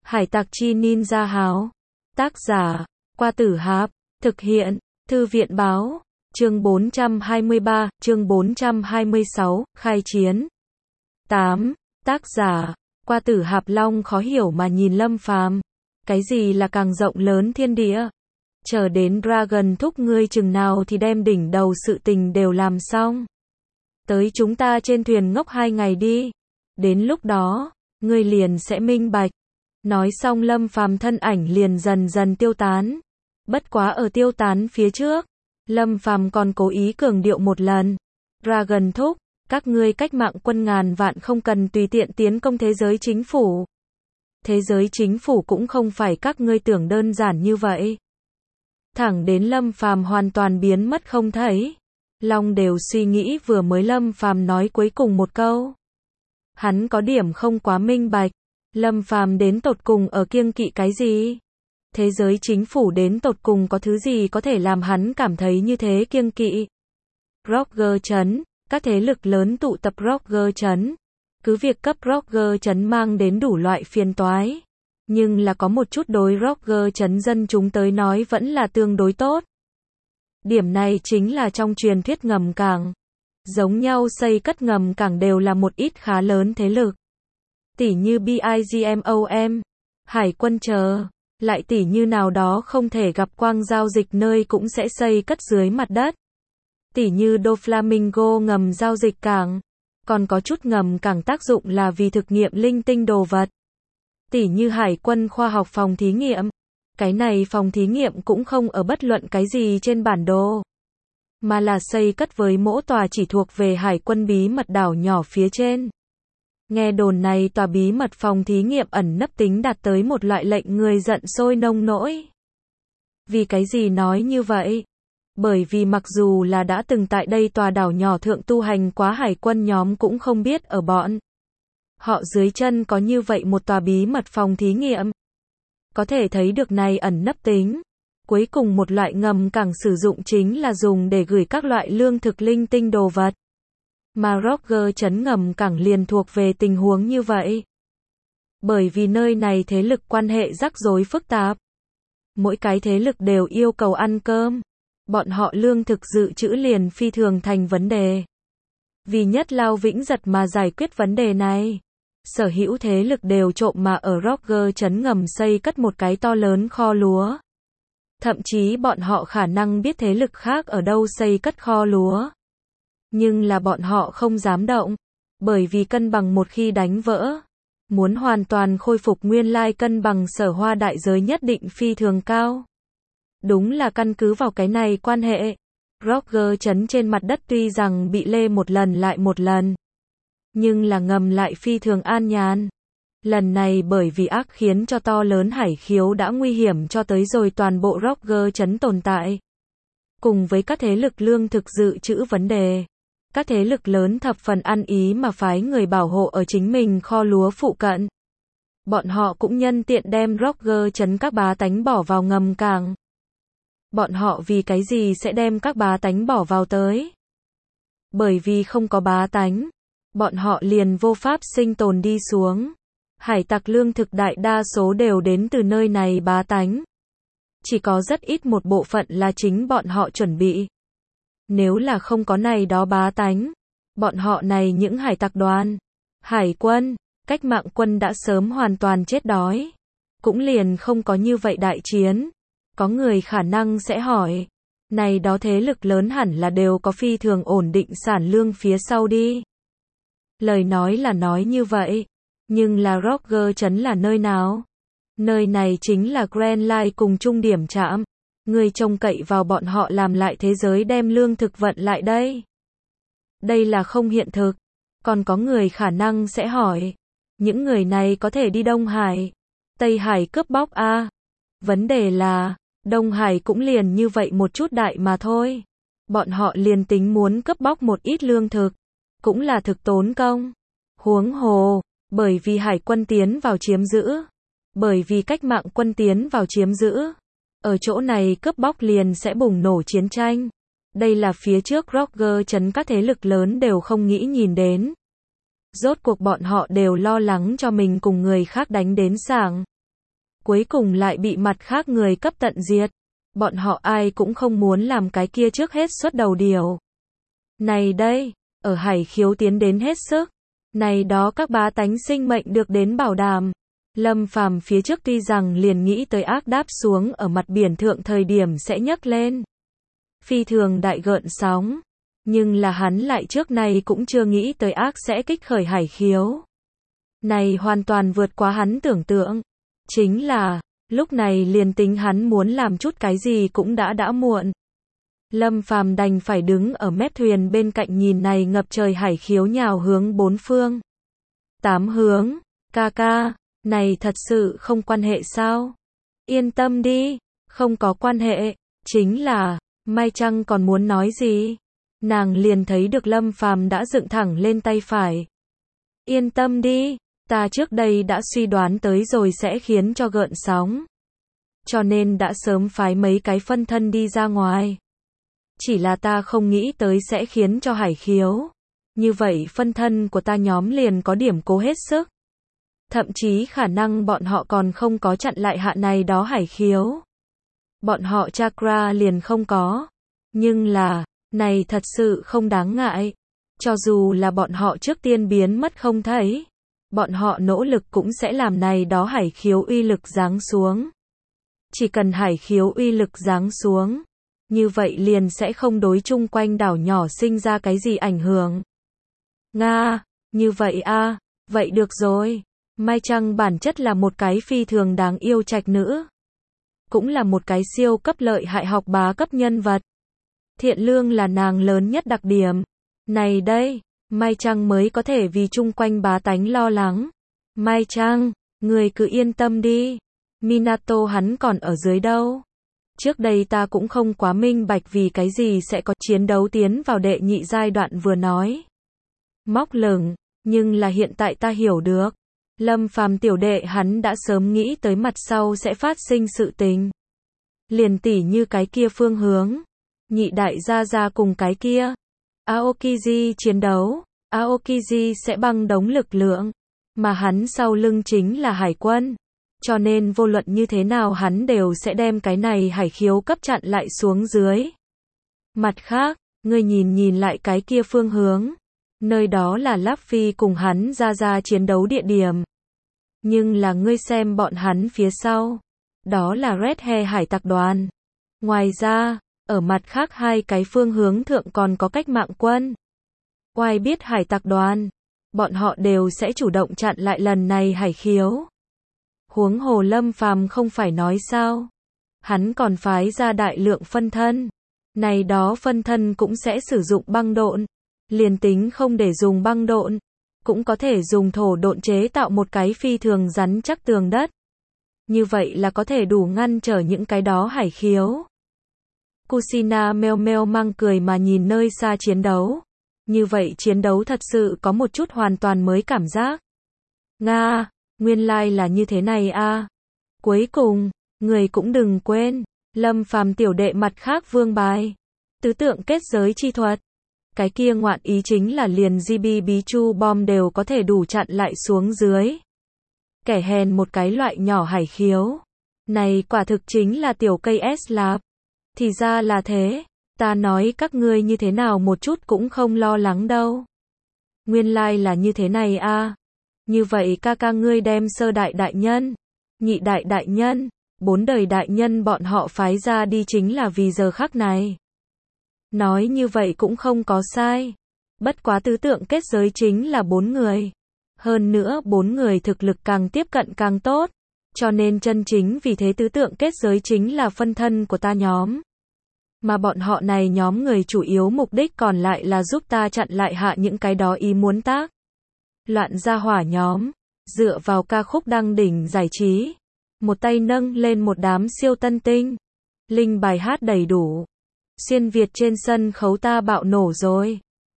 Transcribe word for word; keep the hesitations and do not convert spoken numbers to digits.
Hải tặc chi ninja háo. Tác giả, Qua Tử Hạp. Thực hiện, Thư viện báo. Chương bốn trăm hai mươi ba, chương bốn trăm hai mươi sáu, khai chiến. tám. Tác giả, Qua Tử Hạp. Long khó hiểu mà nhìn Lâm Phàm. Cái gì là càng rộng lớn thiên địa? Chờ đến Dragon thúc ngươi chừng nào thì đem đỉnh đầu sự tình đều làm xong. Tới chúng ta trên thuyền ngốc hai ngày đi. Đến lúc đó, ngươi liền sẽ minh bạch. Nói xong Lâm Phàm thân ảnh liền dần dần tiêu tán. Bất quá ở tiêu tán phía trước, Lâm Phàm còn cố ý cường điệu một lần. Dragon thúc, các ngươi cách mạng quân ngàn vạn không cần tùy tiện tiến công thế giới chính phủ. Thế giới chính phủ cũng không phải các ngươi tưởng đơn giản như vậy. Thẳng đến Lâm Phàm hoàn toàn biến mất không thấy, Long đều suy nghĩ vừa mới Lâm Phàm nói cuối cùng một câu. Hắn có điểm không quá minh bạch, Lâm Phàm đến tột cùng ở kiêng kỵ cái gì? Thế giới chính phủ đến tột cùng có thứ gì có thể làm hắn cảm thấy như thế kiêng kỵ? Roger trấn, các thế lực lớn tụ tập Roger trấn. Cứ việc cấp Roger trấn mang đến đủ loại phiền toái, nhưng là có một chút đối Roger trấn dân chúng tới nói vẫn là tương đối tốt. Điểm này chính là trong truyền thuyết ngầm cảng. Giống nhau xây cất ngầm cảng đều là một ít khá lớn thế lực. Tỉ như bigmom, hải quân chờ, lại tỉ như nào đó không thể gặp quang giao dịch nơi cũng sẽ xây cất dưới mặt đất. Tỉ như Doflamingo ngầm giao dịch cảng, còn có chút ngầm cảng tác dụng là vì thực nghiệm linh tinh đồ vật. Tỉ như hải quân khoa học phòng thí nghiệm, cái này phòng thí nghiệm cũng không ở bất luận cái gì trên bản đồ, mà là xây cất với mỗi tòa chỉ thuộc về hải quân bí mật đảo nhỏ phía trên. Nghe đồn này tòa bí mật phòng thí nghiệm ẩn nấp tính đạt tới một loại lệnh người giận sôi nông nỗi. Vì cái gì nói như vậy? Bởi vì mặc dù là đã từng tại đây tòa đảo nhỏ thượng tu hành quá hải quân nhóm cũng không biết ở bọn họ dưới chân có như vậy một tòa bí mật phòng thí nghiệm. Có thể thấy được này ẩn nấp tính. Cuối cùng một loại ngầm cảng sử dụng chính là dùng để gửi các loại lương thực linh tinh đồ vật. Mà Roger trấn ngầm cảng liền thuộc về tình huống như vậy. Bởi vì nơi này thế lực quan hệ rắc rối phức tạp. Mỗi cái thế lực đều yêu cầu ăn cơm. Bọn họ lương thực dự trữ liền phi thường thành vấn đề. Vì nhất lao vĩnh giật mà giải quyết vấn đề này, sở hữu thế lực đều trộm mà ở Roger trấn ngầm xây cất một cái to lớn kho lúa. Thậm chí bọn họ khả năng biết thế lực khác ở đâu xây cất kho lúa. Nhưng là bọn họ không dám động, bởi vì cân bằng một khi đánh vỡ, muốn hoàn toàn khôi phục nguyên lai cân bằng sở hoa đại giới nhất định phi thường cao. Đúng là căn cứ vào cái này quan hệ, Roger trấn trên mặt đất tuy rằng bị lê một lần lại một lần, nhưng là ngầm lại phi thường an nhàn. Lần này bởi vì ác khiến cho to lớn hải khiếu đã nguy hiểm cho tới rồi toàn bộ Roger trấn tồn tại. Cùng với các thế lực lương thực dự trữ vấn đề, các thế lực lớn thập phần ăn ý mà phái người bảo hộ ở chính mình kho lúa phụ cận. Bọn họ cũng nhân tiện đem Roger trấn các bá tánh bỏ vào ngầm cảng. Bọn họ vì cái gì sẽ đem các bá tánh bỏ vào tới? Bởi vì không có bá tánh, bọn họ liền vô pháp sinh tồn đi xuống. Hải tặc lương thực đại đa số đều đến từ nơi này bá tánh. Chỉ có rất ít một bộ phận là chính bọn họ chuẩn bị. Nếu là không có này đó bá tánh, bọn họ này những hải tặc đoàn, hải quân, cách mạng quân đã sớm hoàn toàn chết đói. Cũng liền không có như vậy đại chiến. Có người khả năng sẽ hỏi, này đó thế lực lớn hẳn là đều có phi thường ổn định sản lương phía sau đi. Lời nói là nói như vậy, nhưng là Roger trấn là nơi nào? Nơi này chính là Grand Line cùng trung điểm trạm. Người trông cậy vào bọn họ làm lại thế giới đem lương thực vận lại đây. Đây là không hiện thực. Còn có người khả năng sẽ hỏi, những người này có thể đi Đông Hải, Tây Hải cướp bóc a? Vấn đề là, Đông Hải cũng liền như vậy một chút đại mà thôi. Bọn họ liền tính muốn cướp bóc một ít lương thực, cũng là thực tốn công. Huống hồ, bởi vì hải quân tiến vào chiếm giữ, bởi vì cách mạng quân tiến vào chiếm giữ, ở chỗ này cướp bóc liền sẽ bùng nổ chiến tranh. Đây là phía trước Roger trấn các thế lực lớn đều không nghĩ nhìn đến. Rốt cuộc bọn họ đều lo lắng cho mình cùng người khác đánh đến sảng. cuối cùng lại bị mặt khác người cấp tận diệt. Bọn họ ai cũng không muốn làm cái kia trước hết xuất đầu điều. Này đây, ở Hải Khiếu tiến đến hết sức. Này đó các bá tánh sinh mệnh được đến bảo đảm. Lâm Phàm phía trước tuy rằng liền nghĩ tới ác đáp xuống ở mặt biển thượng thời điểm sẽ nhấc lên phi thường đại gợn sóng. Nhưng là hắn lại trước này cũng chưa nghĩ tới ác sẽ kích khởi Hải Khiếu. Này hoàn toàn vượt quá hắn tưởng tượng. Chính là, lúc này liền tính hắn muốn làm chút cái gì cũng đã đã muộn. Lâm Phàm đành phải đứng ở mép thuyền bên cạnh nhìn này ngập trời Hải Khiếu nhào hướng bốn phương. Tám hướng, ca ca, này thật sự không quan hệ sao? Yên tâm đi, không có quan hệ, chính là, Mai Trăng còn muốn nói gì? Nàng liền thấy được Lâm Phàm đã dựng thẳng lên tay phải. Yên tâm đi, ta trước đây đã suy đoán tới rồi sẽ khiến cho gợn sóng. Cho nên đã sớm phái mấy cái phân thân đi ra ngoài. Chỉ là ta không nghĩ tới sẽ khiến cho Hải Khiếu. Như vậy phân thân của ta nhóm liền có điểm cố hết sức. Thậm chí khả năng bọn họ còn không có chặn lại hạ này đó Hải Khiếu. Bọn họ chakra liền không có. Nhưng là, này thật sự không đáng ngại. Cho dù là bọn họ trước tiên biến mất không thấy. Bọn họ nỗ lực cũng sẽ làm này đó Hải Khiếu uy lực giáng xuống. Chỉ cần Hải Khiếu uy lực giáng xuống. Như vậy liền sẽ không đối chung quanh đảo nhỏ sinh ra cái gì ảnh hưởng. Nga, như vậy a, vậy được rồi. Mai Trăng bản chất là một cái phi thường đáng yêu trạch nữ. Cũng là một cái siêu cấp lợi hại học bá cấp nhân vật. Thiện lương là nàng lớn nhất đặc điểm. Này đây, Mai Trăng mới có thể vì chung quanh bá tánh lo lắng. Mai Trăng, người cứ yên tâm đi. Minato hắn còn ở dưới đâu. Trước đây ta cũng không quá minh bạch vì cái gì sẽ có chiến đấu tiến vào đệ nhị giai đoạn vừa nói. Móc lửng, nhưng là hiện tại ta hiểu được. Lâm Phàm tiểu đệ hắn đã sớm nghĩ tới mặt sau sẽ phát sinh sự tình. Liền tỉ như cái kia phương hướng. Nhị đại gia gia cùng cái kia. Aokiji chiến đấu. Aokiji sẽ băng đống lực lượng. Mà hắn sau lưng chính là hải quân. Cho nên vô luận như thế nào hắn đều sẽ đem cái này Hải Khiếu cấp chặn lại xuống dưới. Mặt khác, ngươi nhìn nhìn lại cái kia phương hướng. Nơi đó là Luffy cùng hắn ra ra chiến đấu địa điểm. Nhưng là ngươi xem bọn hắn phía sau. Đó là Red Hair hải tặc đoàn. Ngoài ra, ở mặt khác hai cái phương hướng thượng còn có cách mạng quân. Oai biết hải tặc đoàn. Bọn họ đều sẽ chủ động chặn lại lần này Hải Khiếu. Huống hồ Lâm Phàm không phải nói sao. Hắn còn phái ra đại lượng phân thân. Này đó phân thân cũng sẽ sử dụng băng độn. Liền tính không để dùng băng độn. Cũng có thể dùng thổ độn chế tạo một cái phi thường rắn chắc tường đất. Như vậy là có thể đủ ngăn trở những cái đó Hải Khiếu. Kushina meo meo mang cười mà nhìn nơi xa chiến đấu. Như vậy chiến đấu thật sự có một chút hoàn toàn mới cảm giác. Nga, nguyên lai là như thế này a. Cuối cùng, người cũng đừng quên, Lâm Phàm tiểu đệ mặt khác vương bài. Tứ tượng kết giới chi thuật. Cái kia ngoạn ý chính là liền giê bê bí chu bom đều có thể đủ chặn lại xuống dưới. Kẻ hèn một cái loại nhỏ Hải Khiếu. Này quả thực chính là tiểu cây S lạp. Thì ra là thế, ta nói các ngươi như thế nào một chút cũng không lo lắng đâu. Nguyên lai là như thế này a. Như vậy ca ca ngươi đem sơ đại đại nhân, nhị đại đại nhân, bốn đời đại nhân bọn họ phái ra đi chính là vì giờ khắc này. Nói như vậy cũng không có sai. Bất quá tứ tượng kết giới chính là bốn người. Hơn nữa bốn người thực lực càng tiếp cận càng tốt. Cho nên chân chính vì thế tứ tượng kết giới chính là phân thân của ta nhóm. Mà bọn họ này nhóm người chủ yếu mục đích còn lại là giúp ta chặn lại hạ những cái đó ý muốn tác. Loạn gia hỏa nhóm. Dựa vào ca khúc đăng đỉnh giải trí. Một tay nâng lên một đám siêu tân tinh. Linh bài hát đầy đủ. Xuyên Việt trên sân khấu ta bạo nổ rồi.